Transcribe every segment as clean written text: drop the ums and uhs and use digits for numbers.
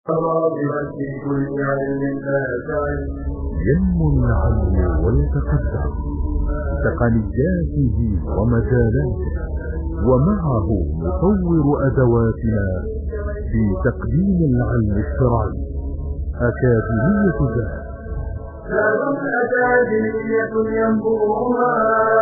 في كل علم فاتعي ينمو العلم ويتقدم بتقنياته ومجالاته، ومعه مطور أدواتنا في تقديم العلم الشرعي. أكاديمية ذهب أكاديمية ينبوها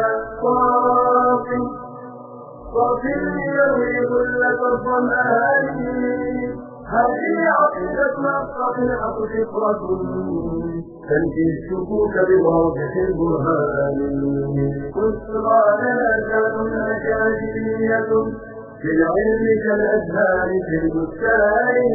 صافي يروي كل الظمآن. هذه عقيدتنا الصحيحة فطرة تنفي الشكوك بواضح البرهان. أسرارنا كانت أكاديمية في العلم كالأزهار في البستان.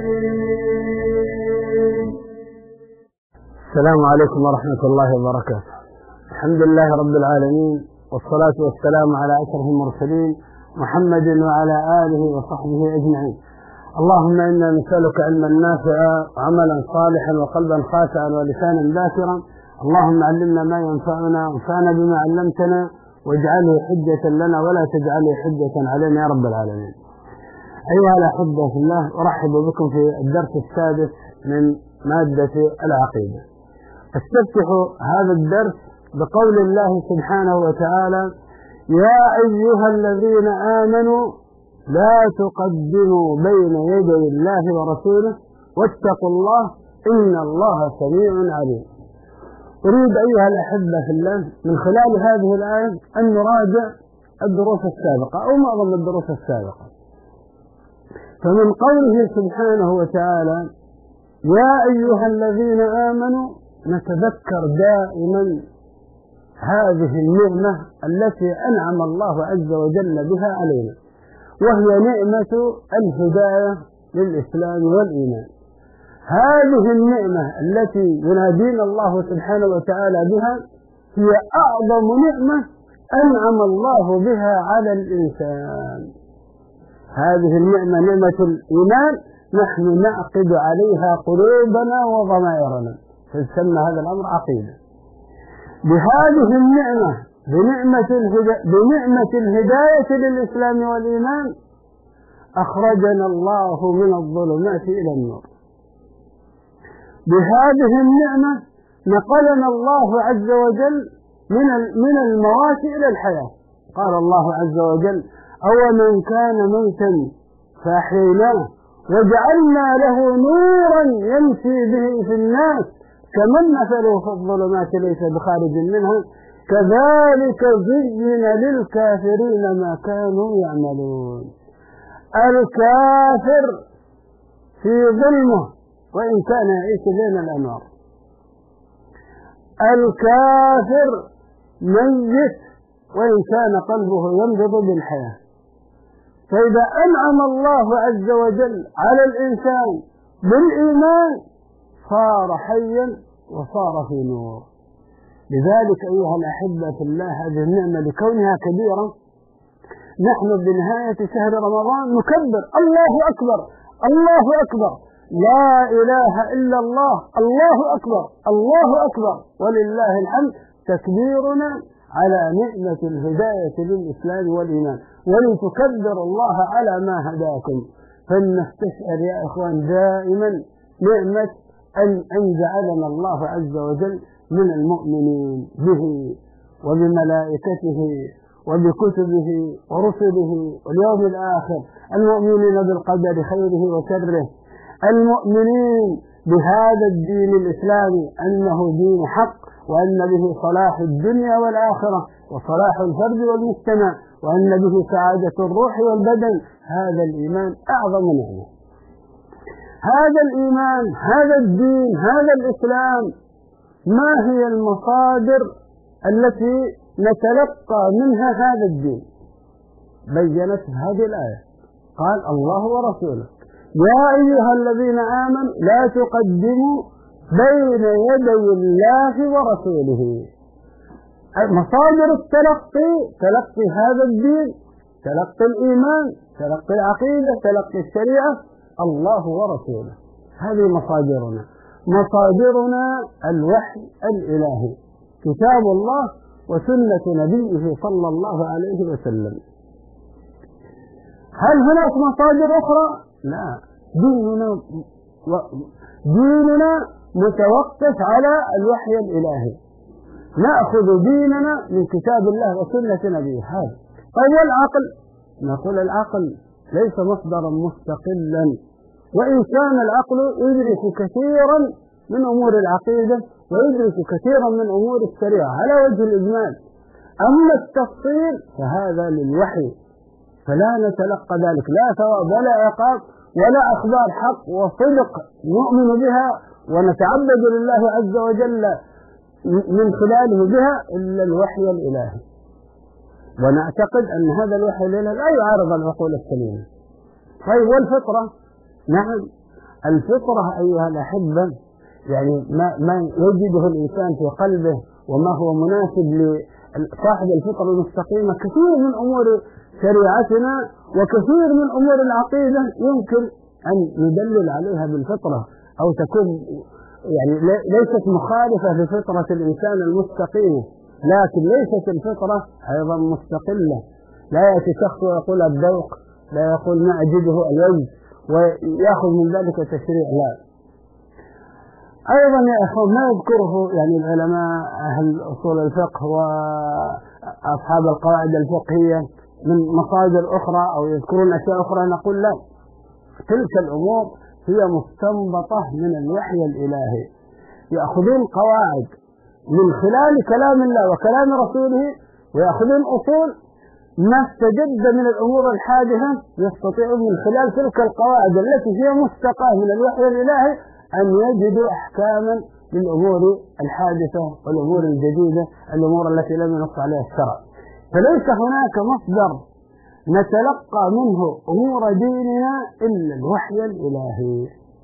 السلام عليكم ورحمة الله وبركاته. الحمد لله رب العالمين، والصلاة والسلام على أشرف المرسلين محمد وعلى آله وصحبه أجمعين. اللهم إنا نسألك علما نافعا وعملا صالحا وقلبا خاشعا ولسانا ذاكرا. اللهم علمنا ما ينفعنا وانفعنا بما علمتنا واجعله حجة لنا ولا تجعله حجة علينا يا رب العالمين. أيها الأحبة في الله، أرحب بكم في الدرس السادس من مادة العقيدة. استفتح هذا الدرس بقول الله سبحانه وتعالى: يا أيها الذين آمنوا لا تقدموا بين يدي الله ورسوله واتقوا الله إن الله سميع عليم. أريد أيها الأحبة في الله من خلال هذه الآية أن نراجع الدروس السابقة أو معظم الدروس السابقة. فمن قوله سبحانه وتعالى يا أيها الذين آمنوا نتذكر دائما هذه النعمة التي أنعم الله عز وجل بها علينا، وهي نعمة الهداية للإسلام والإيمان. هذه النعمة التي ينادينا الله سبحانه وتعالى بها هي أعظم نعمة أنعم الله بها على الإنسان. هذه النعمة نعمة الإيمان، نحن نعقد عليها قلوبنا وضمائرنا، فيسمى هذا الأمر عقيدة. بهذه النعمة بنعمة الهداية للإسلام والإيمان أخرجنا الله من الظلمات إلى النور. بهذه النعمة نقلنا الله عز وجل من الموات إلى الحياة. قال الله عز وجل: أومن كان ميتا فأحييناه وجعلنا له نورا يمشي به في الناس كمن مثله في الظلمات ليس بخارج منها كذلك زين للكافرين ما كانوا يعملون. الكافر في ظلمه وإن كان يعيش بين الأنوار، الكافر ميت وإن كان قلبه ينبض بالحياة. فإذا أنعم الله عز وجل على الإنسان بالإيمان صار حيا وصار في نور. لذلك أيها الأحبة في الله، هذه النعمة لكونها كبيرة نحن بنهاية شهر رمضان نكبر الله أكبر الله أكبر، لا إله إلا الله، الله أكبر الله أكبر ولله الحمد، تكبيرنا على نعمة الهداية للإسلام والإيمان، ولتكبر الله على ما هداكم. فلنستشعر يا إخوان دائما نعمة أن جعلنا الله عز وجل من المؤمنين به وبملائكته وبكتبه ورسله واليوم الآخر، المؤمنين بالقدر خيره وشره، المؤمنين بهذا الدين الإسلامي أنه دين حق، وأن به صلاح الدنيا والآخرة وصلاح الفرد والمجتمع، وأن به سعادة الروح والبدن. هذا الإيمان أعظم نعمة. هذا الإيمان، هذا الدين، هذا الإسلام، ما هي المصادر التي نتلقى منها هذا الدين؟ بينت هذه الآية، قال الله ورسوله: يا أيها الذين آمنوا لا تقدموا بين يدي الله ورسوله. مصادر التلقي، تلقي هذا الدين، تلقي الإيمان، تلقي العقيدة، تلقي الشريعة، الله ورسوله. هذه مصادرنا. مصادرنا الوحي الإلهي، كتاب الله وسنة نبيه صلى الله عليه وسلم. هل هناك مصادر أخرى؟ لا. ديننا ديننا متوقف على الوحي الإلهي، نأخذ ديننا من كتاب الله وسنة نبيه. هذا طيب والعقل؟ نقول العقل ليس مصدرا مستقلا، وإن كان العقل يدرك كثيرا من أمور العقيدة ويدرك كثيرا من أمور الشريعة على وجه الإجمال، أما التفصيل فهذا للوحي، فلا نتلقى ذلك لا ثواب ولا عقاب ولا أخبار حق وصدق نؤمن بها ونتعبد لله عز وجل من خلاله بها إلا الوحي الإلهي. ونعتقد أن هذا الوحي الإلهي لا يعارض العقول السليمة. طيب والفطرة؟ نعم الفطرة أيها الأحبة يعني ما يجده الإنسان في قلبه وما هو مناسب لصاحب الفطرة المستقيمة، كثير من أمور شريعتنا وكثير من أمور العقيدة يمكن أن ندلل عليها بالفطرة أو تكون يعني ليست مخالفة لفطرة الإنسان المستقيمة، لكن ليست الفطرة أيضا مستقلة. لا يأتي شخص ويقول الذوق، لا يقول ما أجده الوجه ويأخذ من ذلك تشريع، لا. أيضا يا أخوان ما يذكره يعني العلماء أهل أصول الفقه وأصحاب القواعد الفقهية من مصادر أخرى أو يذكرون أشياء أخرى، نقول لا، تلك الأمور هي مستنبطة من الوحي الإلهي. يأخذون قواعد من خلال كلام الله وكلام رسوله، ويأخذون أصول ما استجد من الأمور الحادثة، يستطيعون من خلال تلك القواعد التي هي مستقاة من الوحي الإلهي أن يجدوا أحكاما للأمور الحادثة والأمور الجديدة، الأمور التي لم ينص عليها الشرع. فليس هناك مصدر نتلقى منه أمور ديننا إلا الوحي الإلهي.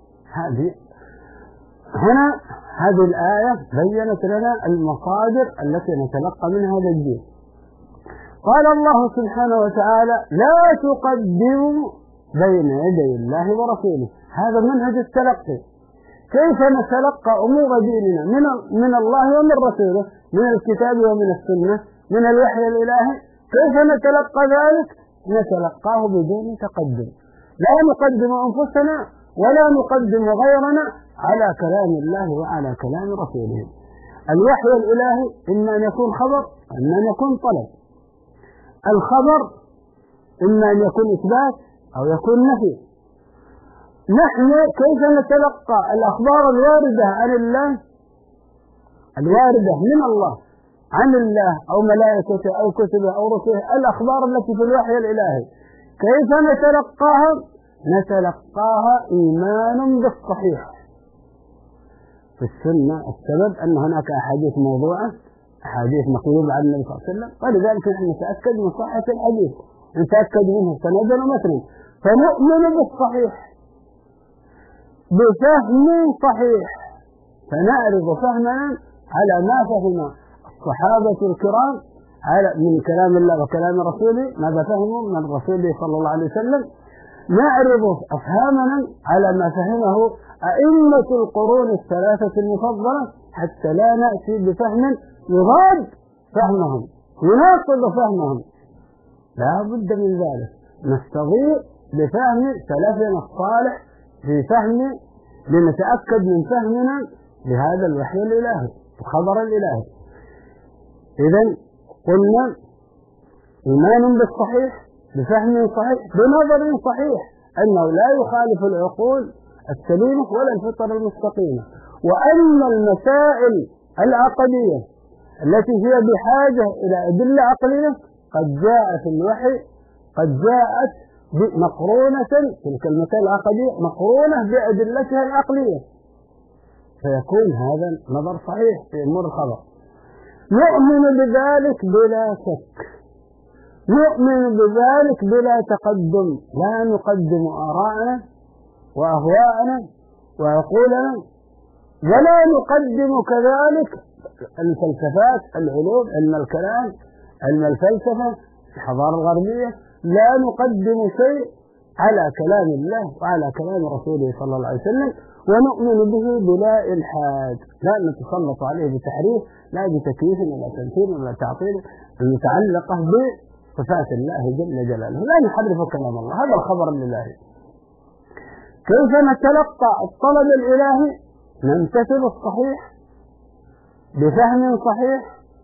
هذه الآية بيّنت لنا المصادر التي نتلقى منها هذا الدين. قال الله سبحانه وتعالى: لا تقدموا بين يدي الله ورسوله. هذا منهج التلقي. كيف نتلقى أمور ديننا من الله ومن رسوله، من الكتاب ومن السنة، من الوحي الإلهي؟ كيف نتلقى ذلك؟ نتلقاه بدون تقدم، لا نقدم أنفسنا ولا نقدم غيرنا على كلام الله وعلى كلام رسوله. الوحي الإلهي إما أن يكون خبر إما أن يكون طلب. الخبر إما أن يكون إثبات أو يكون نفي. نحن كيف نتلقى الأخبار الواردة عن الله، الواردة من الله عن الله أو ملائكته أو كتبه أو رسله، الأخبار التي في الوحي الإلهي كيف نتلقاها؟ نتلقاها إيمان بالصحيح. في السنة السبب أن هناك أحاديث موضوعة، أحاديث مقلوبة عن النبي صلى الله عليه وسلم، ولذلك نحن نتأكد من صحة الحديث، نتأكد منه سندا ومتنا، فنؤمن بالصحيح بفهم صحيح، فنعرض فهمنا على ما فهم الصحابة الكرام من كلام الله وكلام رسوله، ماذا فهموا من رسوله صلى الله عليه وسلم. نعرض أفهامنا على ما فهمه أئمة القرون الثلاثة المفضلة، حتى لا نأتي بفهم يضاد فهمهم يناقض فهمهم، لا بد من ذلك. نستضيء بفهم سلفنا الصالح في فهم، لنتأكد من فهمنا لهذا الوحي الإلهي الخبر الإلهي. إذن قلنا إيمان بالصحيح بفهم صحيح بنظر صحيح، أنه لا يخالف العقول السليمة ولا الفطر المستقيمة، وأن المسائل العقدية التي هي بحاجة إلى أدلة عقلية قد جاءت الوحي، قد جاءت مقرونة، تلك المسائل العقدية مقرونة بأدلتها العقلية، فيكون هذا نظر صحيح في أمور الخبر. نؤمن بذلك بلا شك، نؤمن بذلك بلا تقدم، لا نقدم آراءنا وأهواءنا وعقولنا، ولا نقدم كذلك الفلسفات، العلوم، علم الكلام، علم الفلسفة، الحضارة الغربية، لا نقدم شيء على كلام الله وعلى كلام رسوله صلى الله عليه وسلم، ونؤمن به بلا إلحاد، لا نتسلط عليه بتحريف، لا بتكييف ولا تمثيل ولا تعطيل المتعلقة بصفات الله جل جلاله، لا نحرف كلام الله، هذا الخبر الإلهي. كيف نتلقى الطلب الإلهي؟ نمتثل الصحيح بفهم صحيح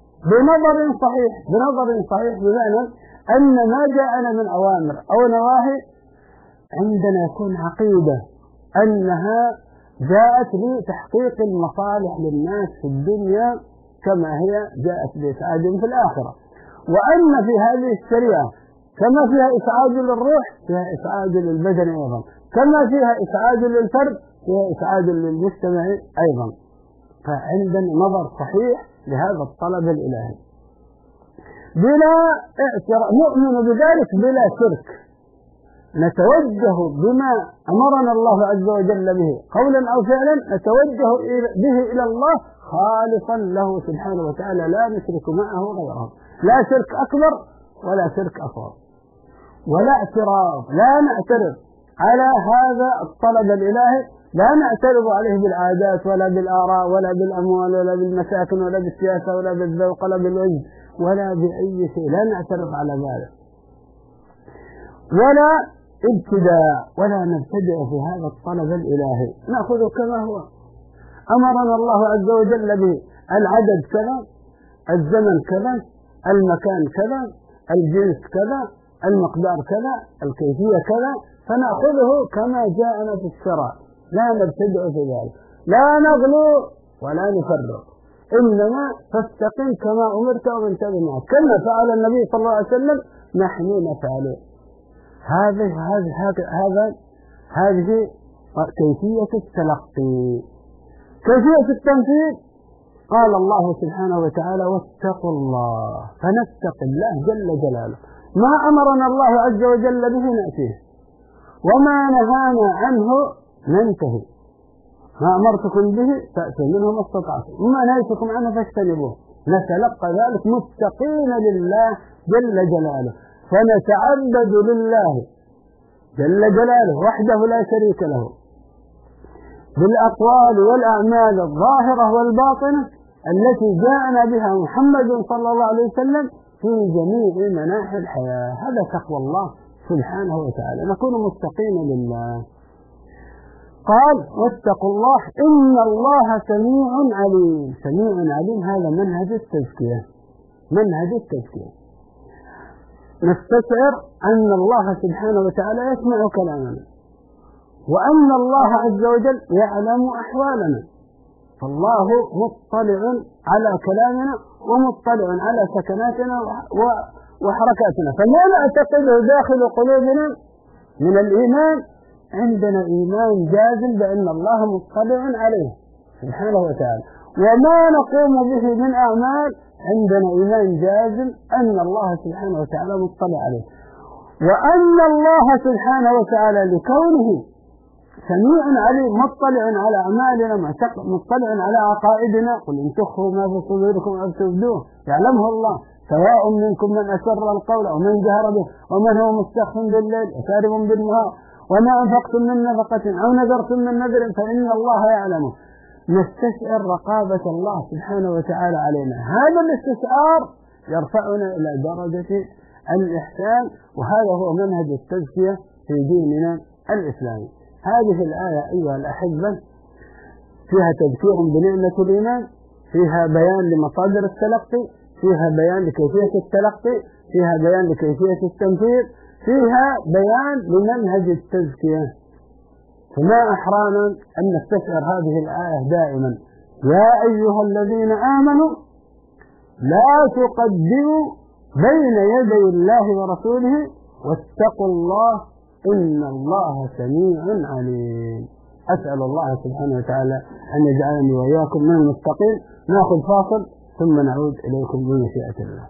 بنظر صحيح بمعنى أن ما جاءنا من أوامر أو نواهي عندنا يكون عقيدة أنها جاءت لتحقيق المصالح للناس في الدنيا كما هي جاءت لإسعادهم في الآخرة، وأن في هذه الشريعة كما فيها إسعاد للروح فيها إسعاد للبدن أيضا، كما فيها إسعاد للفرد فيها إسعاد للمجتمع أيضا. فعندنا نظر صحيح لهذا الطلب الإلهي بلا نؤمن بذلك بلا شرك، نتوجه بما أمرنا الله عز وجل به قولا أو فعلا، نتوجه به إلى الله خالصا له سبحانه وتعالى، لا نشرك معه غيره، لا شرك أكبر ولا شرك أصغر ولا اعتراض، لا نعترض على هذا الطلب الإلهي، لا نعترض عليه بالعادات ولا بالآراء ولا بالأموال ولا بالمساكن ولا بالسياسة ولا بالذوق ولا بالوجه ولا بأي شيء، لا نعترض على ذلك ولا ابتداء ولا نبتدئ في هذا الطلب الإلهي، نأخذه كما هو أمرنا الله عز وجل به، العدد كذا، الزمن كذا، المكان كذا، الجنس كذا، المقدار كذا، الكيفية كذا، فنأخذه كما جاءنا في الشرع، لا نبتدئ في ذلك، لا نغلو ولا نفرق، إنما فاستقم كما أمرت ومن تبع معك كما فعل النبي صلى الله عليه وسلم نحن نفعله. هذه كيفية التلقي. كيفية التنفيذ قال الله سبحانه وتعالى واتقوا الله، فنتقي الله جل جلاله، ما أمرنا الله عز وجل به نأتيه وما نهانا عنه ننتهي، ما أمرتكم به فأتوا منه ما استطعتم وما نهيتكم عنه فاجتنبوه، نتلقى ذلك متقين لله جل جلاله، فنتعبد لله جل جلاله وحده لا شريك له بالأقوال والأعمال الظاهرة والباطنة التي جاءنا بها محمد صلى الله عليه وسلم في جميع مناحي الحياة. هذا تقوى الله سبحانه وتعالى، نكون متقين لله. قال واتقوا الله إن الله سميع عليم. سميع عليم هذا منهج التزكية، منهج التزكية. نستشعر أن الله سبحانه وتعالى يسمع كلامنا وأن الله عز وجل يعلم أحوالنا، فالله مطلع على كلامنا ومطلع على سكناتنا وحركاتنا، فما نعتقده داخل قلوبنا من الإيمان عندنا إيمان جازم بأن الله مطلع عليه سبحانه وتعالى، وما نقوم به من أعمال عندنا إيمان جازم أن الله سبحانه وتعالى مطلع عليه، وأن الله سبحانه وتعالى لكونه سميع عليم مطلع على أعمالنا مطلع على عقائدنا، قل إن تخفوا ما في صدوركم أو تبدوه يعلمه الله، سواء منكم من أسر القول ومن جهر به ومن هو مستخف بالليل وسارب بالنهار، وما أنفقتم من نفقة أو نذرتم من نذر فإن الله يعلمه. نستشعر رقابة الله سبحانه وتعالى علينا، هذا الاستشعار يرفعنا إلى درجة الإحسان، وهذا هو منهج التزكية في ديننا الإسلامي. هذه الآية أيها الأحبة فيها تذكير بنعمة الإيمان، فيها بيان لمصادر التلقي، فيها بيان لكيفية التلقي، فيها بيان لكيفية التنفيذ، فيها بيان لمنهج التزكية. فما أحرانا أن نستشعر هذه الآية دائما: يا أيها الذين آمنوا لا تقدموا بين يدي الله ورسوله واتقوا الله إن الله سميع عليم. أسأل الله سبحانه وتعالى أن يجعلني وإياكم من المتقين. نأخذ فاصل ثم نعود إليكم بمشيئة الله.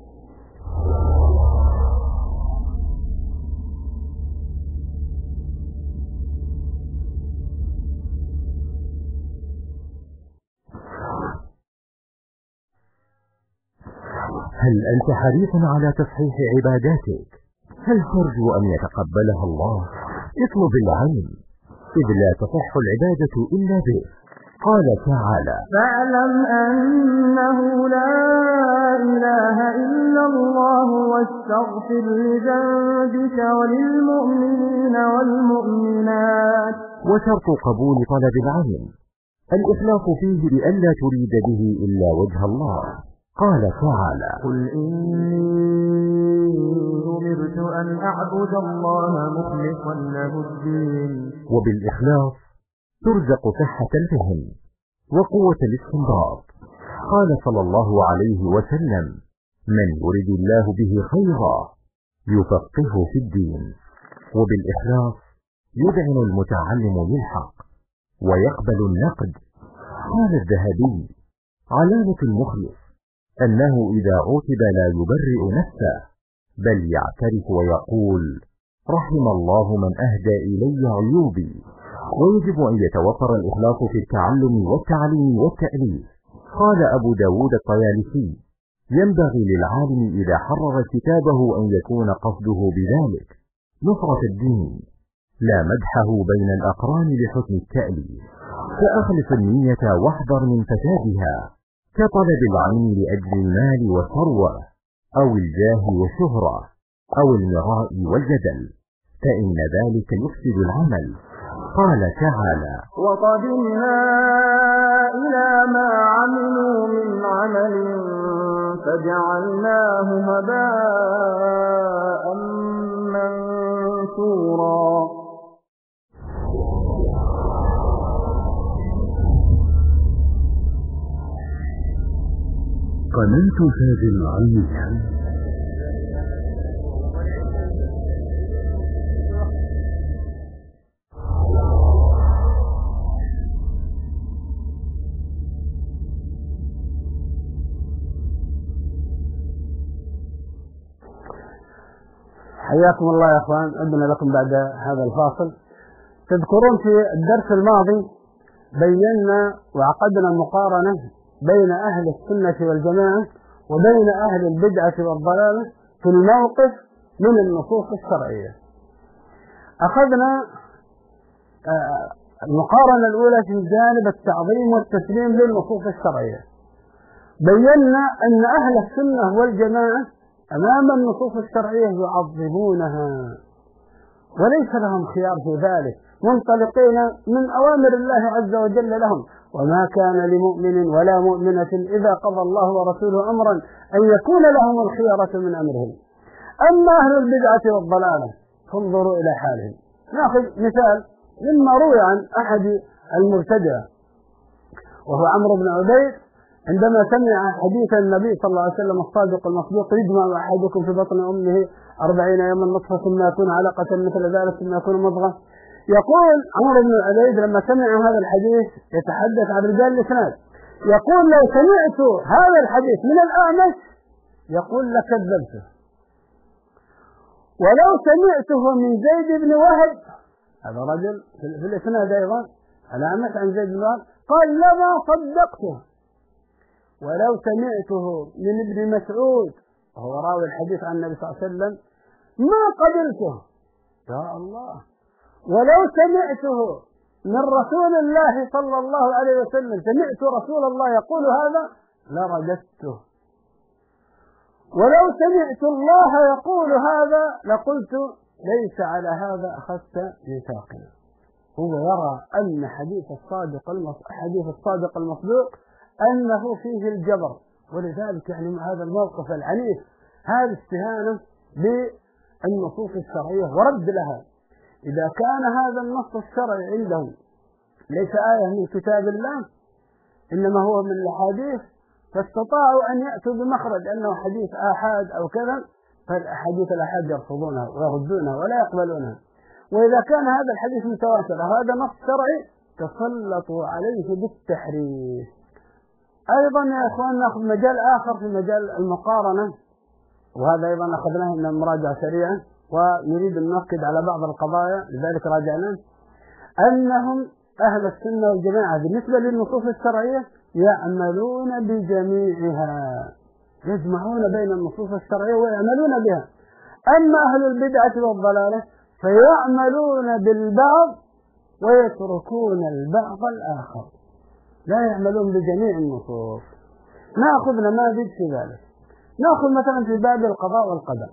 هل أنت حريص على تصحيح عباداتك؟ هل ترجو أن يتقبلها الله؟ اطلب العلم، إذ لا تصح العبادة إلا به. قال تعالى: فاعلم أنه لا إله إلا الله واستغفر لذنبك وللمؤمنين والمؤمنات. وشرط قبول طلب العلم الإخلاص فيه لئلا تريد به إلا وجه الله. قال تعالى: قل إني أمرت أن أعبد الله مخلصا له الدين. وبالإخلاص ترزق صحة الفهم وقوة الاستنباط. قال صلى الله عليه وسلم: من يرد الله به خيرا يفقهه في الدين. وبالإخلاص يذعن المتعلم للحق ويقبل النقد. قال الذهبي: علامة المخلص أنه إذا عوتب لا يبرئ نفسه بل يعترف ويقول: رحم الله من أهدى إلي عيوبي. ويجب أن يتوفر الإخلاص في التعلم والتعليم والتأليف. قال أبو داود الطيالسي: ينبغي للعالم إذا حرر كتابه أن يكون قصده بذلك نصرة الدين لا مدحه بين الأقران لحسن التأليف. فأخلص النية واحذر من فسادها كطلب العلم لأجل المال والثروة أو الجاه والشهرة أو المراء والجدل، فإن ذلك يفسد العمل. قال تعالى: وقدمنا إلى ما عملوا من عمل فجعلناه هباء منثورا. قناة تاج العلم. حياكم الله يا اخوان. عندنا لكم بعد هذا الفاصل. تذكرون في الدرس الماضي بينا وعقدنا مقارنة بين أهل السنة والجماعة وبين أهل البدعة والضلالة في الموقف من النصوص الشرعية. أخذنا المقارنة الأولى في جانب التعظيم والتسليم للنصوص الشرعية. بينا أن أهل السنة والجماعة أمام النصوص الشرعية يعظمونها وليس لهم خيار في ذلك، منطلقين من أوامر الله عز وجل لهم: وما كان لمؤمن ولا مؤمنة إذا قضى الله ورسوله أمرا أن يكون لهم الخيارة من أمرهم. أما أهل البدعة والضلالة فانظروا إلى حالهم. نأخذ مثال مما روي عن أحد المبتدعة وهو عمرو بن عبيد عندما سمع حديث النبي صلى الله عليه وسلم الصادق المصدوق: يجمع أحدكم في بطن أمه 40 يوما نطفة ثم يكون علقة مثل ذلك ثم يكون مضغة. يقول عمرو بن عبيد لما سمع هذا الحديث يتحدث عن رجال الإسناد، يقول: لو سمعت هذا الحديث من الأعمش يقول لكذبته، ولو سمعته من زيد بن وهب، هذا رجل في الإسناد أيضا الأعمش عن زيد بن وهب، قال لما صدقته، ولو سمعته من ابن مسعود وهو راوي الحديث عن النبي صلى الله عليه وسلم ما قبلته. يا الله! ولو سمعته من رسول الله صلى الله عليه وسلم، سمعت رسول الله يقول هذا لرددته، ولو سمعت الله يقول هذا لقلت ليس على هذا أخذت ميثاقنا. هو يرى أن حديث الصادق المصدوق أنه فيه الجبر، ولذلك يعني هذا الموقف العنيف هذا استهانة بالنصوص الشرعية ورد لها. إذا كان هذا النص الشرعي عندهم ليس آية من كتاب الله إنما هو من الأحاديث، فاستطاعوا أن يأتوا بمخرج أنه حديث آحاد أو كذا، فالأحاديث الآحاد يرفضونها ويردونها ولا يقبلونها. وإذا كان هذا الحديث متواتر هذا نص شرعي تسلطوا عليه بالتحريف. أيضا يا إخوان نأخذ مجال آخر في مجال المقارنة، وهذا أيضا أخذناه من مراجعة سريعة ونريد أن نؤكد على بعض القضايا لذلك راجعناه. أنهم أهل السنة والجماعة بالنسبة للنصوص الشرعية يعملون بجميعها، يجمعون بين النصوص الشرعية ويعملون بها. أما أهل البدعة والضلالة فيعملون بالبعض ويتركون البعض الآخر. لا يعملون بجميع النصوص. نأخذ نماذج في ذلك. نأخذ مثلا في باب القضاء والقدر.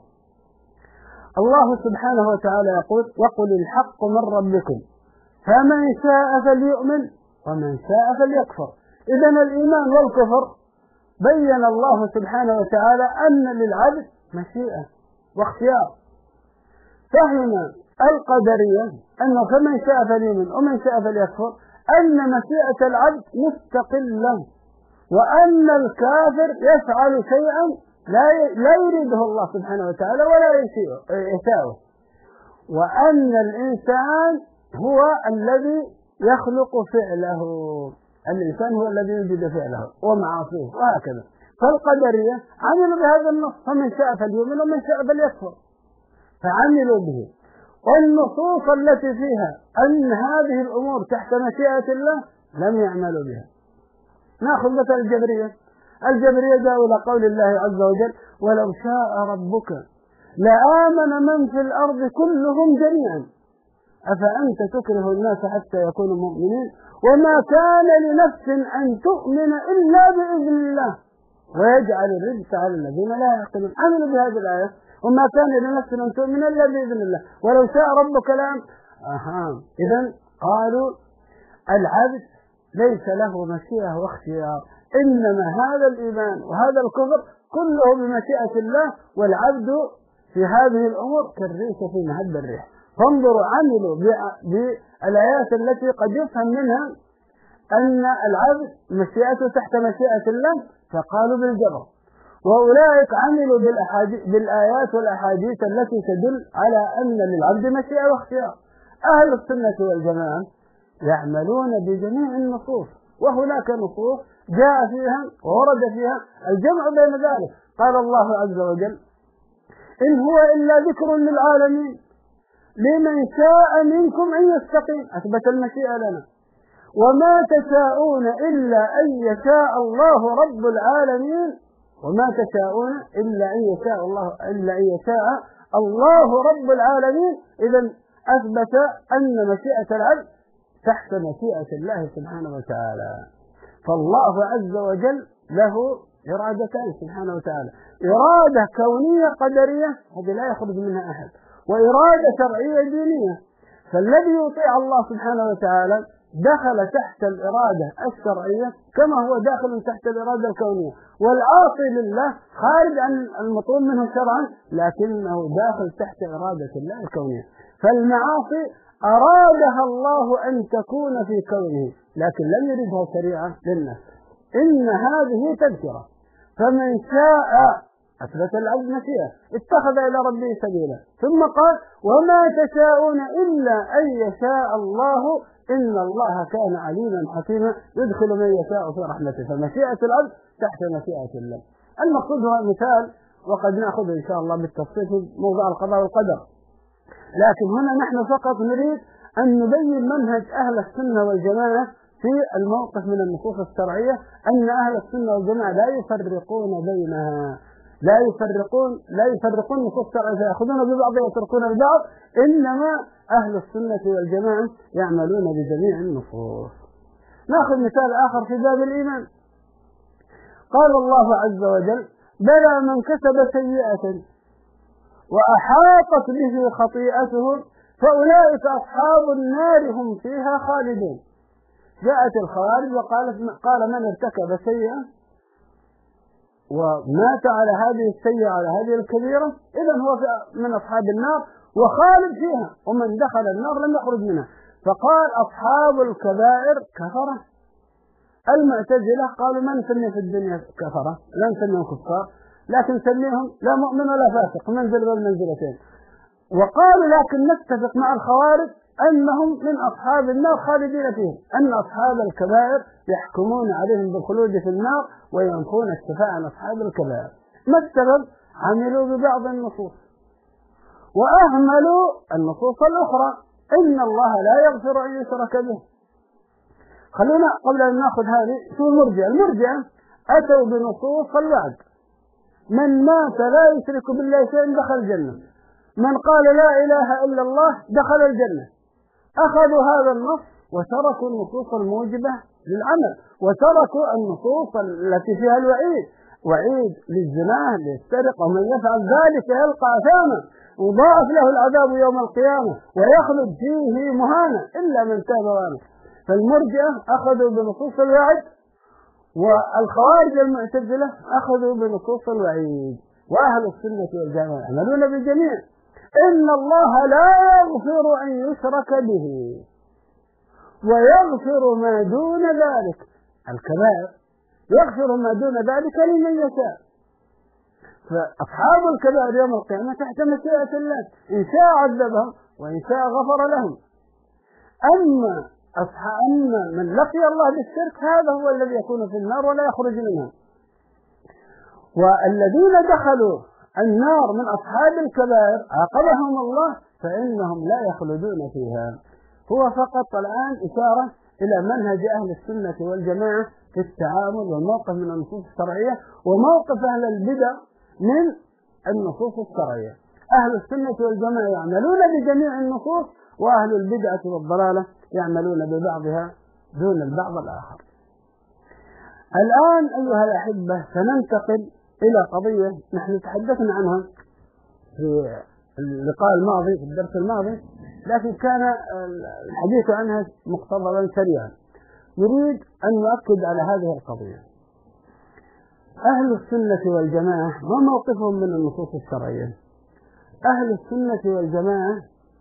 الله سبحانه وتعالى يقول: وقل الحق من ربكم فمن شاء فليؤمن ومن شاء فليكفر. إذن الإيمان والكفر بين الله سبحانه وتعالى أن للعبد مشيئة واختيار. فهنا القدرية أنه فمن شاء فليؤمن ومن شاء فليكفر، أن مشيئة العبد مستقلة، وأن الكافر يفعل شيئا لا يريده الله سبحانه وتعالى ولا يشاءه، وأن الإنسان هو الذي يخلق فعله، الإنسان هو الذي يوجد فعله ومعاصيه وهكذا. فالقدرية عملوا بهذا النص: فمن شاء فليؤمن ومن شاء فليكفر، فعملوا به. والنصوص التي فيها أن هذه الأمور تحت مشيئة الله لم يعملوا بها. نأخذ مثل الجبرية جاءوا إلى قول الله عز وجل: ولو شاء ربك لآمن من في الأرض كلهم جميعا أفأنت تكره الناس حتى يكونوا مؤمنين وما كان لنفس أن تؤمن إلا بإذن الله ويجعل الرجس على الذين لا يعقلون. عملوا بهذه الآية: وما كان لنفس أن تؤمن إلا بإذن الله ولو شاء ربك لأمن. إذن قالوا العبد ليس له مشيئة واختيار، إنما هذا الإيمان وهذا الكفر كله بمشيئة الله، والعبد في هذه الأمور كالريح في مهب الريح. فانظروا، عملوا بالآيات التي قد يفهم منها أن العبد مشيئته تحت مشيئة الله فقالوا بالجبر، وأولئك عملوا بالآيات والأحاديث التي تدل على أن للعبد مشيئة واختيار. أهل السنة والجماعة يعملون بجميع النصوص، وهناك نصوص جاء فيها وورد فيها الجمع بين ذلك. قال الله عز وجل: إن هو إلا ذكر للعالمين لمن شاء منكم أن يستقيم، أثبت المشيئة لنا. وما تشاءون إلا أن يشاء الله رب العالمين، وما تشاءون إلا أن يشاء الله رب العالمين. إذن أثبت أن مشيئة العبد تحت مشيئة الله سبحانه وتعالى. فالله عز وجل له إرادتان سبحانه وتعالى: إرادة كونية قدرية هذه لا يخرج منها أحد، وإرادة شرعية دينية. فالذي يطيع الله سبحانه وتعالى دخل تحت الإرادة الشرعية كما هو داخل تحت الإرادة الكونية، والعاصي لله خارج عن المطلوب منه شرعا لكنه داخل تحت إرادة الله الكونية. فالمعاصي أرادها الله أن تكون في كونه لكن لم يردها شريعة للناس، إن هذه تذكرة. فمن شاء أثبت العبد مشيئة، اتخذ إلى ربه سبيلا، ثم قال: وما تشاءون إلا أن يشاء الله إن الله كان عليما حكيما يدخل من يشاء في رحمته. فمشيئة العبد تحت مشيئة الله. المقصود هو مثال، وقد نأخذه إن شاء الله بالتفصيل في موضوع القضاء والقدر، لكن هنا نحن فقط نريد أن نبين منهج أهل السنة والجماعة في الموقف من النصوص الشرعية، أن أهل السنة والجماعة لا يفرقون بينها، لا يفرقون نصوص الشرعية فيأخذون ببعض ويتركون البعض، إنما أهل السنة والجماعة يعملون بجميع النصوص. نأخذ مثال آخر في باب الإيمان. قال الله عز وجل: بلى من كسب سيئة وأحاطت به خطيئته فأولئك أصحاب النار هم فيها خالدون. جاءت الخوارج قال من ارتكب سيئة ومات على هذه السيئة على هذه الكبيرة إذن هو من أصحاب النار وخالد فيها، ومن دخل النار لم يخرج منها. فقال أصحاب الكبائر كفرة. المعتزلة قالوا ما نسمي في الدنيا كفرة، لا نسميهم كفار، لكن نسميهم لا مؤمن ولا فاسق، منزل والمنزلتين. وقالوا لكن نتفق مع الخوارج أنهم من أصحاب النار خالدين فيه، أن أصحاب الكبائر يحكمون عليهم بالخلود في النار وينفون الشفاعة عن أصحاب الكبائر. ما السبب؟ عملوا ببعض النصوص وأهملوا النصوص الأخرى. إن الله لا يغفر أن يشرك به. خلونا قبل أن نأخذ هذه شو المرجئة أتوا بنصوص الوعد: من مات لا يشرك بالله شيئا دخل الجنة، من قال لا إله إلا الله دخل الجنة. أخذوا هذا النص وتركوا النصوص الموجبة للعمل، وتركوا النصوص التي فيها الوعيد، وعيد للزنا للسرقة، ومن يفعل ذلك يلقى أثاما وضاعف له العذاب يوم القيامة ويخلد فيه مهانا إلا من تاب وآمن. فالمرجئة أخذوا بنصوص الوعد، والخوارج المعتزلة أخذوا بنصوص الوعيد، وأهل السنة والجماعة يعملون بالجميع. إن الله لا يغفر أن يشرك به ويغفر ما دون ذلك، الكبائر يغفر ما دون ذلك لمن يشاء. فأصحاب الكبائر يوم القيامة تحت مشيئة الله، إن شاء عذبهم وإن شاء غفر لهم. أما من لقي الله بالشرك هذا هو الذي يكون في النار ولا يخرج منها. والذين دخلوا النار من أصحاب الكبائر عاقبهم الله فإنهم لا يخلدون فيها. هو فقط الآن إشارة إلى منهج أهل السنة والجماعة في التعامل والموقف من النصوص الشرعية وموقف أهل البدع من النصوص الشرعية. أهل السنة والجماعة يعملون بجميع النصوص، وأهل البدعة والضلالة يعملون ببعضها دون البعض الآخر. الآن أيها الأحبة سننتقل إلى قضية نحن تحدثنا عنها في اللقاء الماضي في الدرس الماضي، لكن كان الحديث عنها مقتضبا سريعا. نريد أن نؤكد على هذه القضية. أهل السنة والجماعة ما موقفهم من النصوص الشرعية؟ أهل السنة والجماعة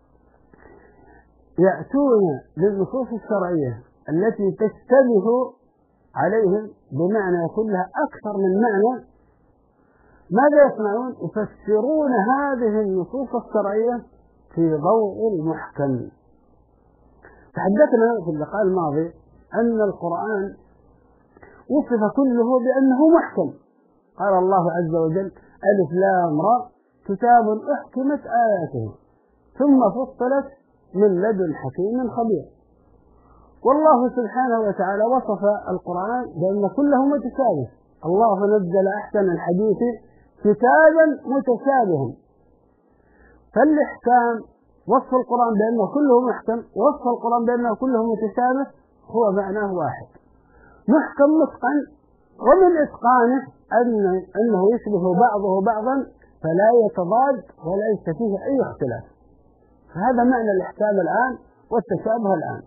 يأتون للنصوص الشرعية التي تشتبه عليهم بمعنى يكون لها أكثر من معنى. ماذا يصنعون؟ يفسرون هذه النصوص الشرعية في ضوء المحكم. تحدثنا في اللقاء الماضي أن القرآن وصف كله بأنه محكم. قال الله عز وجل: ألف لام را كتاب أحكمت آياته ثم فصلت من لدن حكيم خبير. والله سبحانه وتعالى وصف القرآن بأن كله متشابه. الله نزل أحسن الحديث كتابا متشابها. فالإحكام وصف القرآن بأنه كله محكم، وصف القرآن بأنه كله متشابه هو معناه واحد، محكم متقن، ومن إتقانه أنه يشبه بعضه بعضا فلا يتضاد وليس فيه أي اختلاف. فهذا معنى الإحكام الآن والتشابه الآن.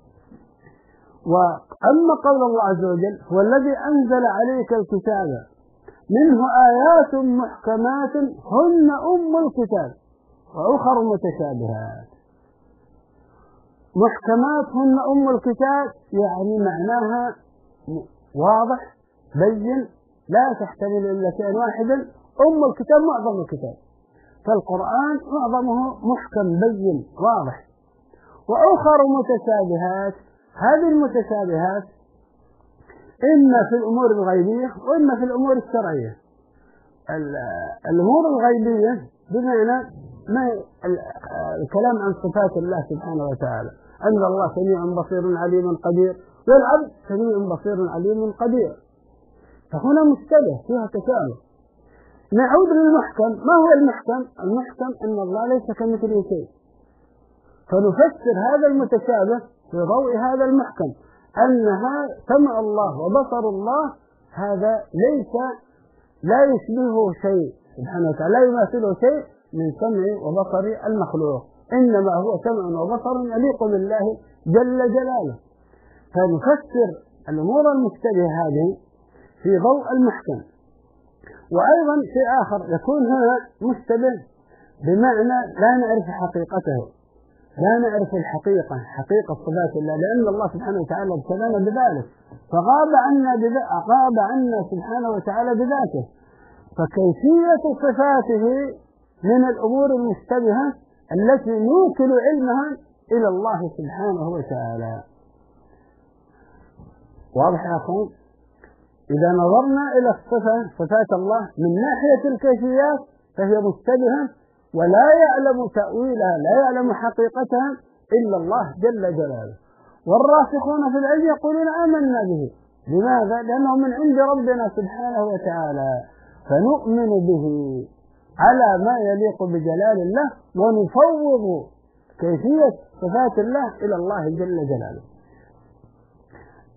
وأما قول الله عز وجل: هو الذي أنزل عليك الكتاب منه آيات محكمات هن أم الكتاب وأخر متشابهات. محكمات هن أم الكتاب يعني معناها واضح بين لا تحتمل إلا شيئا واحدا. أم الكتاب معظم الكتاب، فالقرآن معظمه محكم بين واضح. وأخر متشابهات، هذه المتشابهات إما في الأمور الغيبية وإما في الأمور الشرعية. الأمور الغيبية بمعنى ما الكلام عن صفات الله سبحانه وتعالى، أن الله سميع بصير عليم قدير، والعبد سميع بصير عليم قدير، فهنا مشتبه فيها تشابه. نعود للمحكم. ما هو المحكم؟ المحكم أن الله ليس كمثله شيء، فنفسر هذا المتشابه في ضوء هذا المحكم، أنها سمع الله وبصر الله هذا لا يشبهه شيء سبحانه وتعالى، لا يماثله شيء من سمع وبصر المخلوق، إنما هو سمع وبصر يليق بالله جل جلاله. فنفسر الأمور المشتبهة هذه في ضوء المحكم. وأيضا شيء آخر يكون هنا مشتبه بمعنى لا نعرف حقيقته، لا نعرف الحقيقة، حقيقة صفات الله، لأن الله سبحانه وتعالى ابتلانا بذلك فغاب عنا سبحانه وتعالى بذاته. فكيفية صفاته من الأمور المشتبهة التي نوكل علمها إلى الله سبحانه وتعالى. واضح يا أخوان؟ إذا نظرنا إلى صفات الله من ناحية الكيفيات فهي مشتبهة ولا يعلم تأويلها، لا يعلم حقيقتها إلا الله جل جلاله. والراسخون في العلم يقولون آمنا به. لماذا؟ لأنه من عند ربنا سبحانه وتعالى، فنؤمن به على ما يليق بجلال الله ونفوض كيفية صفات الله إلى الله جل جلاله.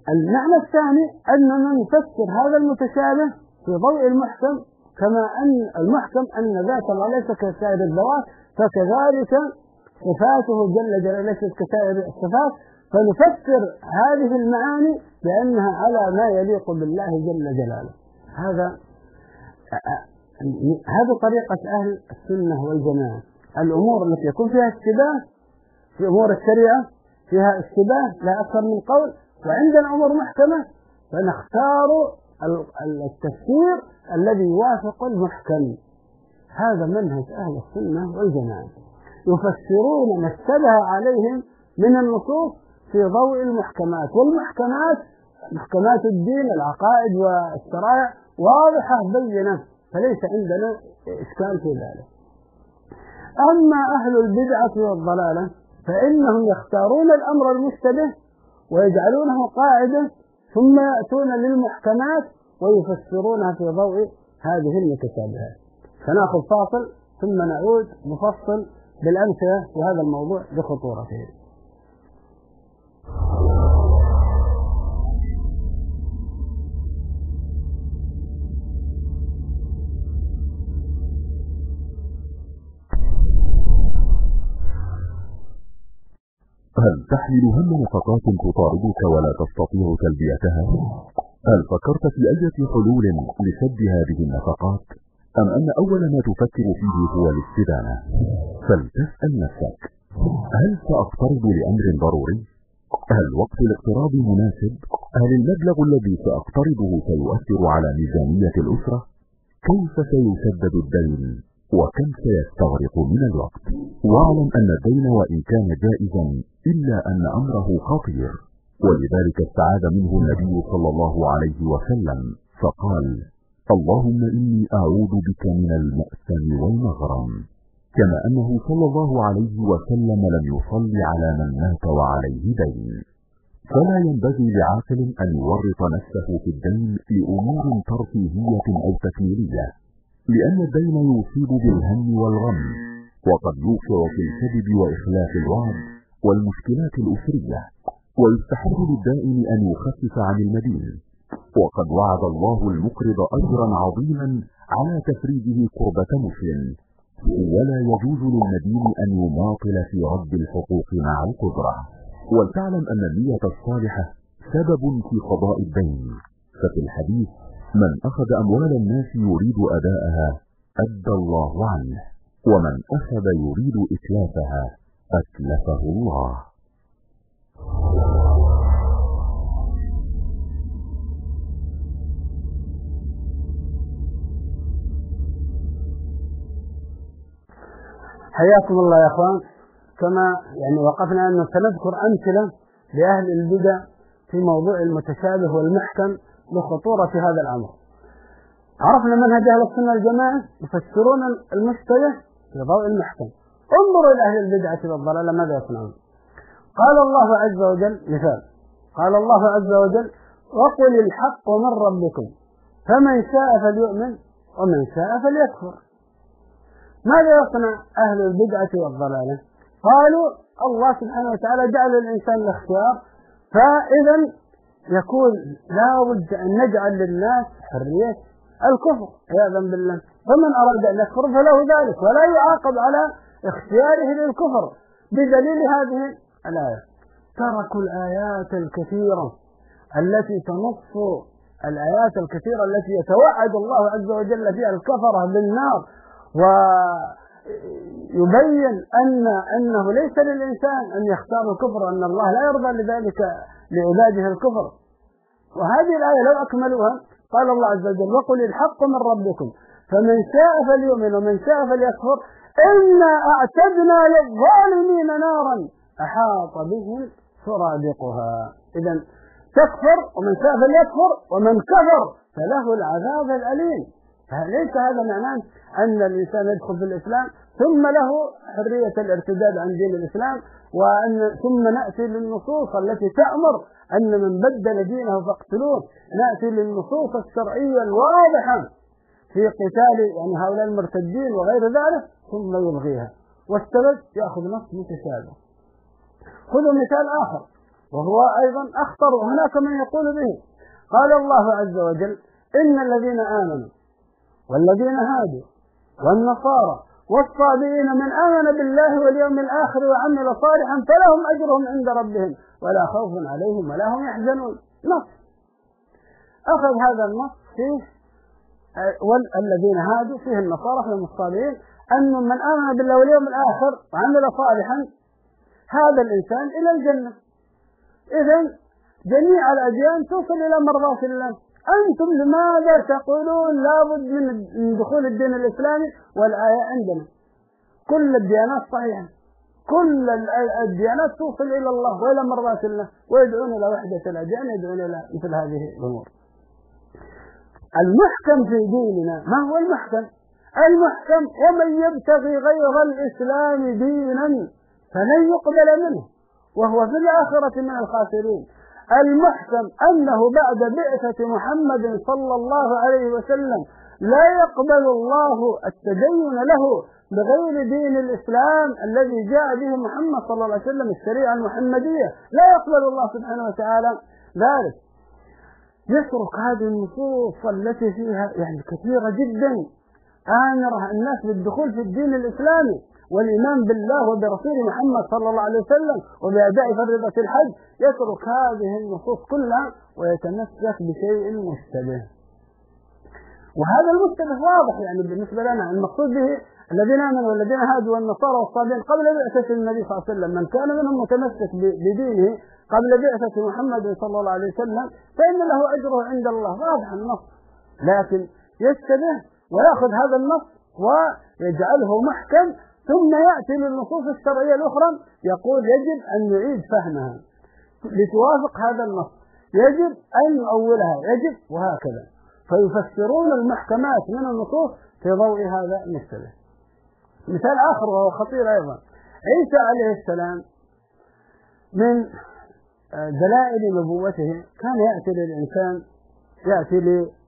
المعنى الثاني أننا نفسر هذا المتشابه في ضوء المحكم، كما أن المحكم أن ذات الله ليس كسائر الذوات، فكذلك صفاته جل جلاله ليست كسائر الصفات، فنفسر هذه المعاني بأنها على ما يليق بالله جل جلاله. هذه طريقة أهل السنة والجماعة. الأمور التي يكون فيها اشتباه في أمور الشريعة فيها اشتباه لا أكثر من قول، وعندنا أمور محكمة فنختار التفسير الذي يوافق المحكم. هذا منهج أهل السنة والجماعة، يفسرون ما اشتبه عليهم من النصوص في ضوء المحكمات، والمحكمات محكمات الدين العقائد والشرائع واضحة بينة، فليس عندنا إشكال في ذلك. أما أهل البدعة والضلالة فإنهم يختارون الأمر المشتبه ويجعلونه قاعدة، ثم يأتون للمحكمات ويفسرونها في ضوء هذه المتشابهات. فنأخذ فاصل ثم نعود نفصل بالأمثلة في هذا الموضوع بخطورته. هل تحمل هم نفقات تطاردك ولا تستطيع تلبيتها؟ هل فكرت في أي حلول لسد هذه النفقات؟ أم أن أول ما تفكر فيه هو الاستدانة؟ فلتسأل نفسك: هل سأقترض لأمر ضروري؟ هل وقت الاقتراض مناسب؟ هل المبلغ الذي سأقترضه سيؤثر على ميزانية الأسرة؟ كيف سيسدد الدين؟ وكم سيستغرق من الوقت؟ واعلم أن الدين وإن كان جائزا إلا أن أمره خطير، ولذلك استعاذ منه النبي صلى الله عليه وسلم فقال: اللهم إني أعوذ بك من المأثم والمغرم. كما أنه صلى الله عليه وسلم لم يصلي على من مات وعليه دين. فلا ينبغي لعاقل أن يورط نفسه في الدين لأمور ترفيهية أو تكميلية، لأن الدين يصيب بالهم والغم، وقد يوقع في الكذب وإخلاف الوعد والمشكلات الأسرية، ويستحب للدائن أن يخفف عن المدين، وقد وعد الله المقرض أجرا عظيما على تفريجه كربة مسلم، ولا يجوز للمدين أن يماطل في رد الحقوق مع القدرة. ولتعلم أن النية الصالحة سبب في قضاء الدين، ففي الحديث: من أخذ أموال الناس يريد أداءها أدى الله عنه، ومن أخذ يريد إتلافها أتلفه الله. حياكم الله يا أخوان. كما وقفنا أن سنذكر أمثلة لأهل البدع في موضوع المتشابه والمحكم لخطورة هذا الأمر. عرفنا منهج أهل السنة والجماعة يفسرون المشتبه في ضوء المحكم. انظروا إلى أهل البدعة والضلالة ماذا يصنعون. قال الله عز وجل مثال، قال الله عز وجل: وقل الحق من ربكم فمن شاء فليؤمن ومن شاء فليكفر. ماذا يصنع أهل البدعة والضلالة؟ قالوا الله سبحانه وتعالى جعل الإنسان الاختيار، فإذا يكون لا بد أن نجعل للناس حرية الكفر عياذا بالله، فمن أراد أن يكفر فله ذلك ولا يعاقب على اختياره للكفر. بدليل هذه الآية تركوا الآيات الكثيرة التي تنص الآيات الكثيرة التي يتوعد الله عز وجل فيها الكفرة بالنار، ويبين أنه ليس للإنسان أن يختار الكفر، أن الله لا يرضى لذلك لعباده الكفر. وهذه الآية لو أكملوها قال الله عز وجل: وقل الحق من ربكم فمن شاء فليؤمن ومن شاء فليكفر إنا أعتدنا للظالمين نارا أحاط بهم سرادقها. إذا تكفر ومن شاء فليكفر، ومن كفر فله العذاب الأليم. فليس هذا معناه أن الإنسان يدخل في الإسلام ثم له حرية الارتداد عن دين الإسلام، ثم نأتي للنصوص التي تأمر أن من بدل دينه فاقتلوه، نأتي للنصوص الشرعية الواضحة في قتال هؤلاء المرتدين وغير ذلك ثم يلغيها. والسبب يأخذ نص متشابه. خذوا مثال آخر، وهو أيضا أخطر، وهناك من يقول به. قال الله عز وجل: إن الذين آمنوا والذين هادوا والنصارى والصابئين من آمن بالله واليوم الآخر وعمل صالحا فلهم أجرهم عند ربهم ولا خوف عليهم ولا هم يحزنون. نص أخذ هذا النص فيه والذين هادوا، فيه النصارى، فيه الصابئين، أن من آمن بالله واليوم الآخر وعمل صالحا هذا الإنسان إلى الجنة. إذن جميع الأديان توصل إلى مرضاة الله. أنتم لماذا تقولون لابد من دخول الدين الإسلامي والآية عندنا؟ كل الديانات صحيحة، كل الديانات توصل إلى الله وإلى مرضاة الله، ويدعون إلى وحدة الأديان، يدعون إلى مثل هذه الأمور. المحكم في ديننا ما هو المحكم؟ المحكم: ومن يبتغي غير الإسلام دينا فلن يقبل منه وهو في الآخرة من الخاسرين. المحكم أنه بعد بعثة محمد صلى الله عليه وسلم لا يقبل الله التدين له بغير دين الإسلام الذي جاء به محمد صلى الله عليه وسلم، الشريعة المحمدية، لا يقبل الله سبحانه وتعالى ذلك. يترك هذه النصوص التي فيها يعني كثيرة جدا آمرة الناس بالدخول في الدين الإسلامي والإيمان بالله وبرسول محمد صلى الله عليه وسلم وبأداء فريضة الحج، يترك هذه النصوص كلها ويتمسك بشيء مشتبه. وهذا المشتبه واضح يعني بالنسبة لنا. المقصود به الذين آمنوا والذين هادوا والنصارى والصابئين قبل بعثة النبي صلى الله عليه وسلم، من كان منهم متمسك بدينه قبل بعثة محمد صلى الله عليه وسلم فإن له أجره عند الله. واضح النص، لكن يشتبه ويأخذ هذا النص ويجعله محكم، ثم يأتي للنصوص الشرعية الأخرى يقول يجب أن نعيد فهمها لتوافق هذا النص، يجب أن نؤولها، يجب، وهكذا. فيفسرون المحكمات من النصوص في ضوء هذا المشتبه. مثال آخر وهو خطير أيضا: عيسى عليه السلام من دلائل نبوته كان يأتي للإنسان، يأتي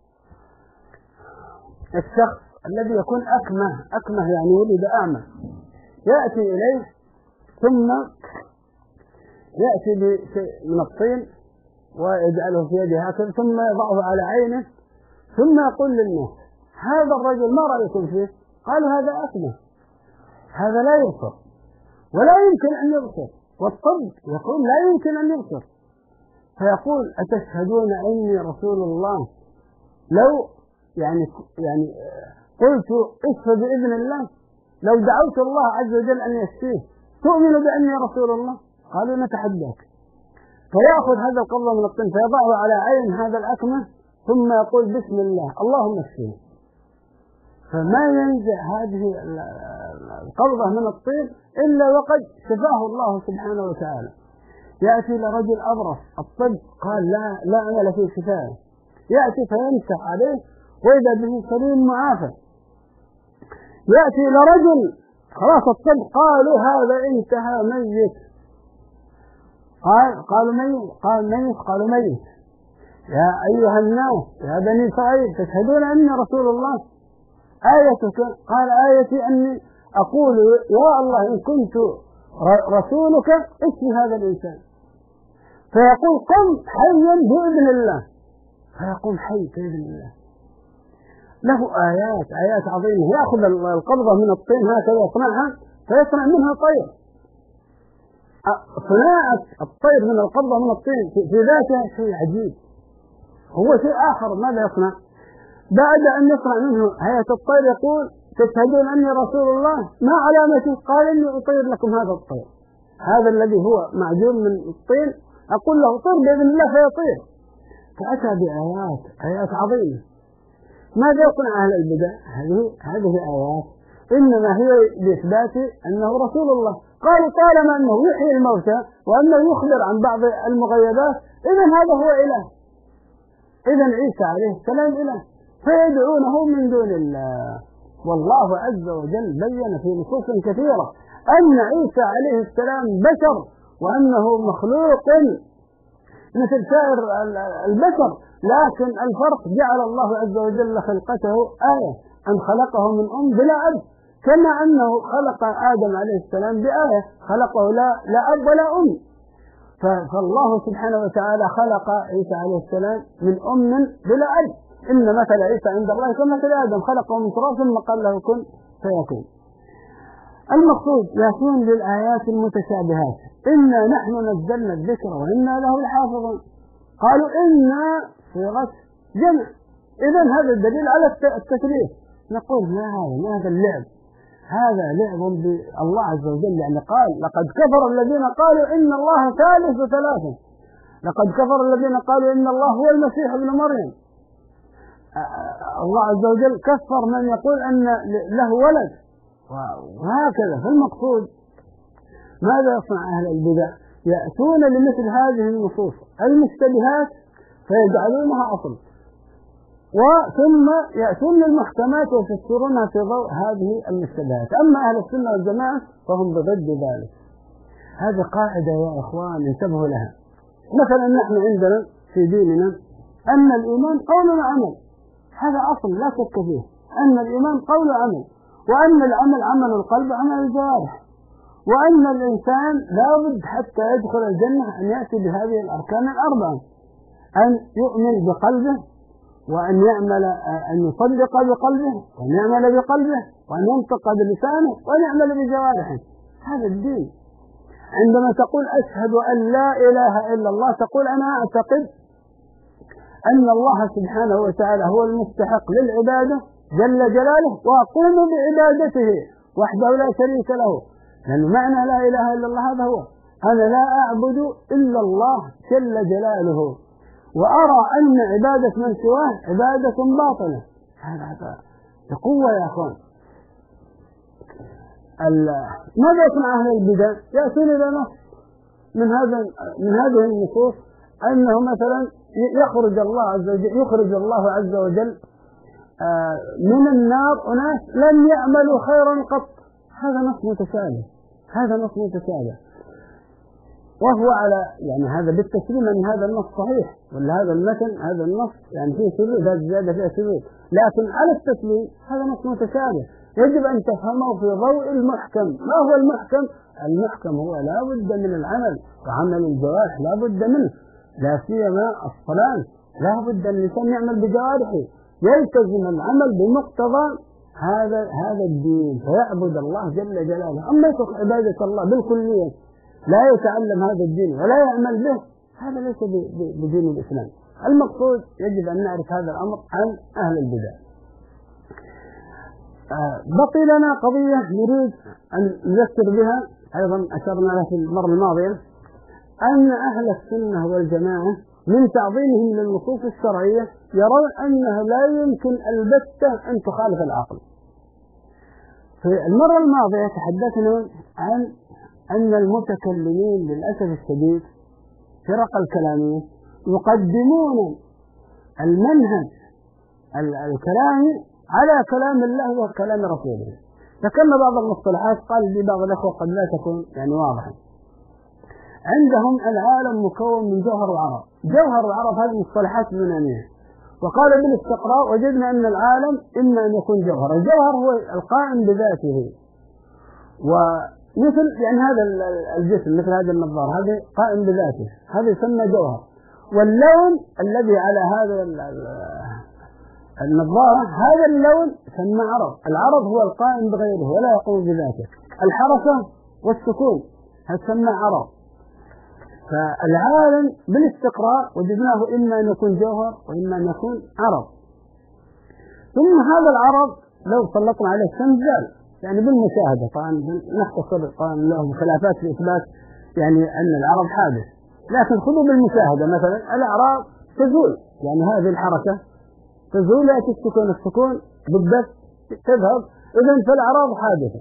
للشخص الذي يكون أكمه يعني ولد أعمى، يأتي إليه ثم يأتي بشيء من الطين ويجعله في يده هكذا ثم يضعه على عينه ثم يقول للناس: هذا الرجل ما رأيكم فيه؟ قالوا: هذا أكمه، هذا لا يبصر ولا يمكن أن يبصر، والطب يقول لا يمكن أن يبصر. فيقول: أتشهدون أني رسول الله؟ لو يعني قلت اشفى بإذن الله، لو دعوت الله عز وجل أن يشفيه تؤمن بأني رسول الله؟ قالوا: نتحداك. فيأخذ هذا القبضة من الطين فيضعه على عين هذا الأكمه ثم يقول: بسم الله اللهم اشفيه. فما ينزع هذه القبضة من الطين إلا وقد شفاه الله سبحانه وتعالى. يأتي لرجل أبرص، الطب قال لا أمل في شفائه، يأتي فيمسح عليه وإذا به سليم معافى. يأتي لرجل خلاص الطب قالوا هذا انتهى ميت، قالوا ميت، قالوا ميت. يا أيها الناس يا بني إسرائيل تشهدون أني رسول الله؟ آيتك؟ قال: آيتي أني أقول يا الله إن كنت رسولك اشفي هذا الإنسان. فيقول: قم حيا بإذن الله، فيقوم حي بإذن الله. له آيات عظيمة. يأخذ القبضة من الطين هكذا يصنعها فيصنع منها طير. صناعة الطير من القبضة من الطين في ذاتها شيء عجيب. هو شيء آخر ماذا يصنع؟ بعد أن يصنع منه هيئة الطير يقول: تشهدون أني رسول الله؟ ما علامته؟ قال: إني أطير لكم هذا الطير، هذا الذي هو معجون من الطين أقول له طير بإذن الله فيطير. فأتى بآيات عظيمة. ماذا يصنع أهل البدع؟ هذه آيات إنما هي بإثبات أنه رسول الله. قالوا: طالما أنه يحيي الموتى وأنه يخبر عن بعض المغيبات إذن هذا هو إله، إذن عيسى عليه السلام إله، فيدعونه من دون الله. والله عز وجل بين في نصوص كثيرة أن عيسى عليه السلام بشر وأنه مخلوق مثل سائر البشر، لكن الفرق جعل الله عز وجل خلقته آية، أن خلقه من أم بلا أب، كما أنه خلق آدم عليه السلام بآية، خلقه لا أب ولا أم. فالله سبحانه وتعالى خلق عيسى عليه السلام من أم بلا أب. إن مثل عيسى عند الله كمثل آدم خلقه من تراب ثم قال له كن فيكون. المقصود يكون للآيات المتشابهات إنا نحن نزلنا الذكر وإنا له لحافظون. قالوا إنا صيغة جمع، إذن هذا الدليل على التثليث. نقول ما هذا اللعب، هذا لعب بالله عز وجل. يعني قال لقد كفر الذين قالوا إن الله ثالث ثلاثة، لقد كفر الذين قالوا إن الله هو المسيح ابن مريم. الله عز وجل كفر من يقول أن له ولد، وهكذا. فالمقصود ماذا يصنع أهل البدع؟ يأتون لمثل هذه النصوص المشتبهات فيجعلونها أصل، وثم يأتون للمحكمات ويفسرونها في ضوء هذه المشتبهات. أما أهل السنة والجماعة فهم بضد ذلك. هذه قاعدة يا إخوان انتبهوا لها. مثلا نحن عندنا في ديننا أن الإيمان قول وعمل، هذا أصل لا شك فيه، أن الإيمان قول وعمل، وأن العمل عمل القلب وعمل الجوارح، وأن الإنسان لا بد حتى يدخل الجنة أن يأتي بهذه الأركان الأربعة: أن يؤمن بقلبه، وأن يعمل، أن يصدق بقلبه، وأن يعمل بقلبه، وأن ينطق بلسانه، وأن يعمل بجوارحه. هذا الدين. عندما تقول أشهد أن لا إله إلا الله تقول أنا أعتقد أن الله سبحانه وتعالى هو المستحق للعبادة جل جلاله، وأقوم بعبادته وحده لا شريك له. لأن معنى لا إله إلا الله هذا هو أنا لا أعبد إلا الله جل جلاله، وأرى أن عبادة من سواه عبادة باطلة. هذا بقوة يا أخوان. ماذا يصنع أهل البدع؟ يأتون إلى نص من هذه النصوص أنه مثلا يخرج الله عز وجل من النار أناس لم يعملوا خيرا قط. هذا نص متشابه، وهو على يعني هذا بالتسليم أن هذا النص صحيح، ولا هذا المتن هذا النص يعني فيه شذوذ، هذا الزيادة فيها شذوذ، لكن على التسليم هذا نص متشابه يجب أن تفهمه في ضوء المحكم. ما هو المحكم؟ المحكم هو لا بد من العمل، وعمل الجوارح لا بد منه، لا سيما الصلاة لا بد أن الإنسان يعمل بجوارحه، يلتزم العمل بمقتضى هذا الدين فيعبد الله جل جلاله. أما يترك عبادة الله بالكلية لا يتعلم هذا الدين ولا يعمل به، هذا ليس بدين الإسلام. المقصود يجب أن نعرف هذا الأمر عن أهل البدع. بقي لنا قضية نريد أن نذكر بها أيضا أشرنا لها في المرة الماضية، أن أهل السنة والجماعة من تعظيمهم للنصوص الشرعية يرون أنه لا يمكن البتة أن تخالف العقل. في المرة الماضية تحدثنا عن أن المتكلمين للأسف الشديد فرق الكلامية يقدمون المنهج الكلامي على كلام الله وكلام رسوله. ذكرنا بعض المصطلحات قال لي بعض الأخوة قد لا تكون يعني واضحة. عندهم العالم مكون من جوهر وعرض. جوهر وعرض هذه مصطلحات يونانية، وقال بالاستقراء وجدنا أن العالم إما أن يكون جوهر. الجوهر هو القائم بذاته، ومثل يعني هذا الجسم مثل هذا النظارة هذا قائم بذاته، هذا يسمى جوهر. واللون الذي على هذا النظارة هذا اللون يسمى عرض. العرض هو القائم بغيره ولا يقوم بذاته. الحركة والسكون هذا يسمى عرض. فالعالم بالاستقراء وجدناه إما أن يكون جوهر وإما أن يكون عرض. ثم هذا العرض لو سلطنا عليه الشمس زال، يعني بالمشاهدة. طبعا نختصر طبعا لهم خلافات في إثبات يعني أن العرض حادث، لكن خذوا بالمشاهدة مثلا الأعراض تزول، يعني هذه الحركة تزول يأتي السكون بالدفع تذهب، إذن فالأعراض حادثة.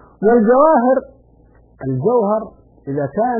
الجوهر إذا كان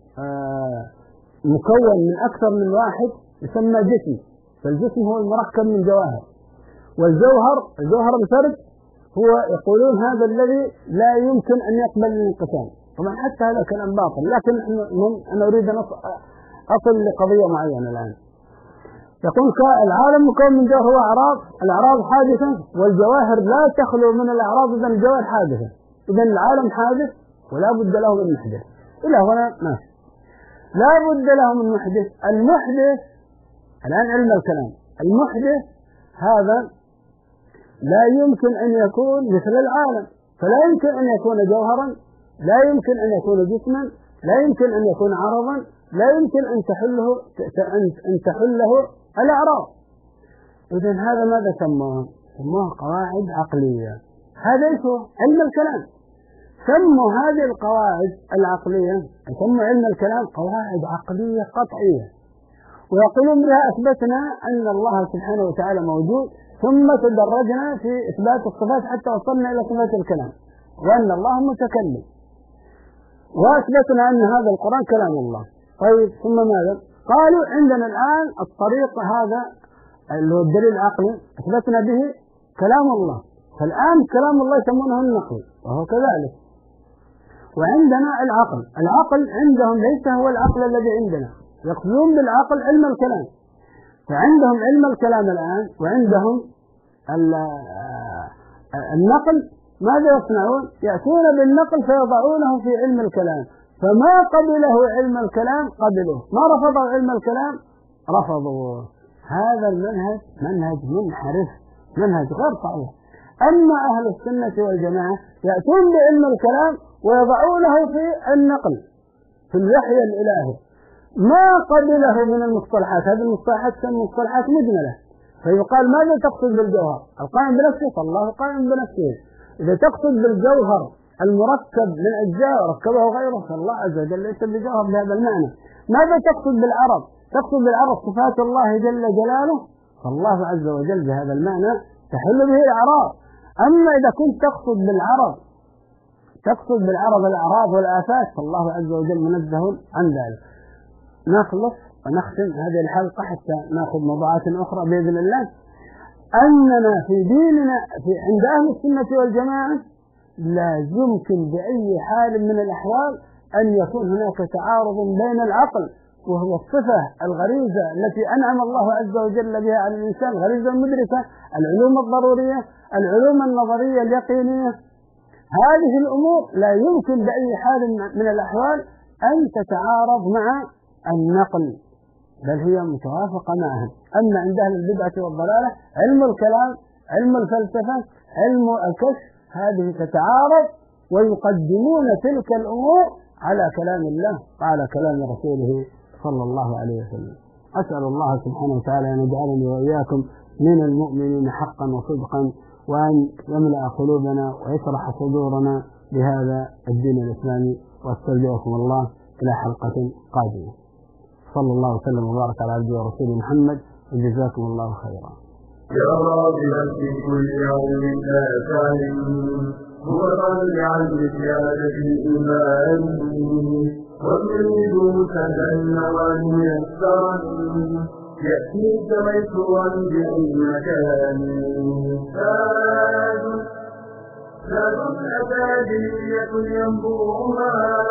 مكون من أكثر من واحد يسمى جسم، فالجسم هو المركب من جواهر. والجوهر الفرد هو يقولون هذا الذي لا يمكن أن يقبل الانقسام. طبعا حتى هذا كلام باطل، لكن أنا أريد أن أصل لقضية معينة الآن. يقول العالم مكون من جوهر وأعراض، الأعراض حادثة والجواهر لا تخلو من الأعراض، إذن الجواهر حادثة، إذن العالم حادث ولا بد له من محدث. إلى هنا ماشي. لا بد له من محدث. المحدث الآن علم الكلام، المحدث هذا لا يمكن أن يكون مثل العالم، فلا يمكن أن يكون جوهرا، لا يمكن أن يكون جسما، لا يمكن أن يكون عرضا، لا يمكن أن تحله الأعراض. إذن هذا ماذا سموه؟ سموه قواعد عقلية. هذا هو علم الكلام. سموا هذه القواعد العقلية، سموا علم الكلام قواعد عقلية قطعية، ويقولون بها أثبتنا أن الله سبحانه وتعالى موجود، ثم تدرجنا في إثبات الصفات حتى وصلنا إلى صفات الكلام، وأن الله متكلم، وأثبتنا أن هذا القرآن كلام الله. طيب ثم ماذا؟ قالوا عندنا الآن الطريق هذا اللي هو الدليل العقلي أثبتنا به كلام الله، فالآن كلام الله يسمونه النقل، وهو كذلك. وعندنا العقل، العقل عندهم ليس هو العقل الذي عندنا، يقصدون بالعقل علم الكلام. فعندهم علم الكلام الآن، وعندهم النقل. ماذا يصنعون؟ يأتون بالنقل فيضعونه في علم الكلام، فما قبله علم الكلام قبلوه، ما رفضوا علم الكلام رفضوه. هذا المنهج منهج منحرف، منهج غير صحيح. أما أهل السنة والجماعة يأتون بعلم الكلام ويضعونه في النقل، في الوحي الإلهي، ما قبله من المصطلحات. هذه المصطلحات تسمى مصطلحات مجملة، فيقال ماذا تقصد بالجوهر؟ القائم بنفسه، فالله قائم بنفسه. إذا تقصد بالجوهر المركب من أجزاء ركبه غيره، فالله عز وجل ليس بجوهر بهذا المعنى. ماذا تقصد بالعرض؟ تقصد بالعرض صفات الله جل جلاله، فالله عز وجل بهذا المعنى تحل به الأعراض. أما إذا كنت تقصد بالعرض الأعراض والآفات، فالله عز وجل منزه عن ذلك. نخلص ونختم هذه الحلقة حتى نأخذ موضوعات أخرى بإذن الله. أننا في ديننا عند أهل السنة والجماعة لا يمكن بأي حال من الأحوال أن يكون هناك تعارض بين العقل، وهو الصفة الغريزة التي أنعم الله عز وجل بها على الإنسان، غريزة مدركة، العلوم الضرورية، العلوم النظرية اليقينية. هذه الأمور لا يمكن بأي حال من الأحوال أن تتعارض مع النقل، بل هي متوافقة معها. أما عند أهل البدعة والضلالة علم الكلام، علم الفلسفة، علم الكشف، هذه تتعارض، ويقدمون تلك الأمور على كلام الله وعلى كلام رسوله صلى الله عليه وسلم. أسأل الله سبحانه وتعالى أن يجعلني وإياكم من المؤمنين حقا وصدقا، وأن يملأ قلوبنا ويشرح صدورنا بهذا الدين الإسلامي. واستودعكم الله إلى حلقة قادمة. صلى الله وسلم وبارك على عبده ورسوله محمد، وجزاكم الله خيرا. يا راغبا في كل يوم آثار متطلعا لزيادة الإيمان، وتريد تدنوا ميسرا يأتيك ميسورا بأي مكان. زاد أكاديمية ينبوعها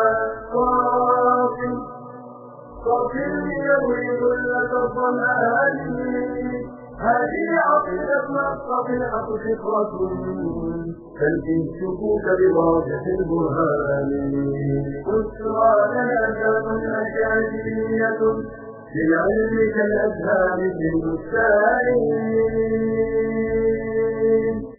صافٍ يروي لك الظمآن. هذه عقيدتنا الصحيحة فطرة تلقي الشكوك بواضح البرهان. بشرى لنا ذات أكاديمية للعلم كالأزهار في البستان.